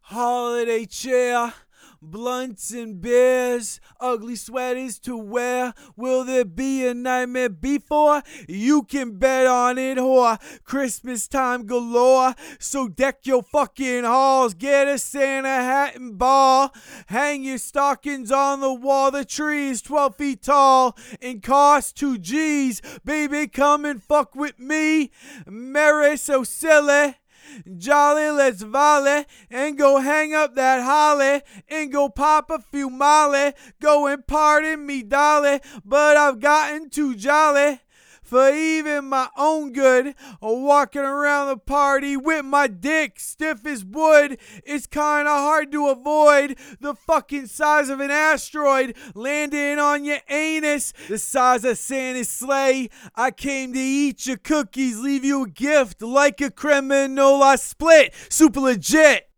Holiday cheer, blunts and beers, ugly sweaters to wear. Will there be a nightmare before? You can bet on it, whore. Christmas time galore, so deck your fucking halls. Get a Santa hat and ball. Hang your stockings on the wall. The tree is 12 feet tall and costs 2 G's. Baby, come and fuck with me. Merry so silly. Jolly, let's volley and go hang up that holly and go pop a few molly. Go and pardon me, dolly, but I've gotten too jolly for even my own good. Walking around the party with my dick stiff as wood. It's kinda hard to avoid the fucking size of an asteroid landing on your anus, the size of Santa's sleigh. I came to eat your cookies, leave you a gift like a criminal. I split, super legit.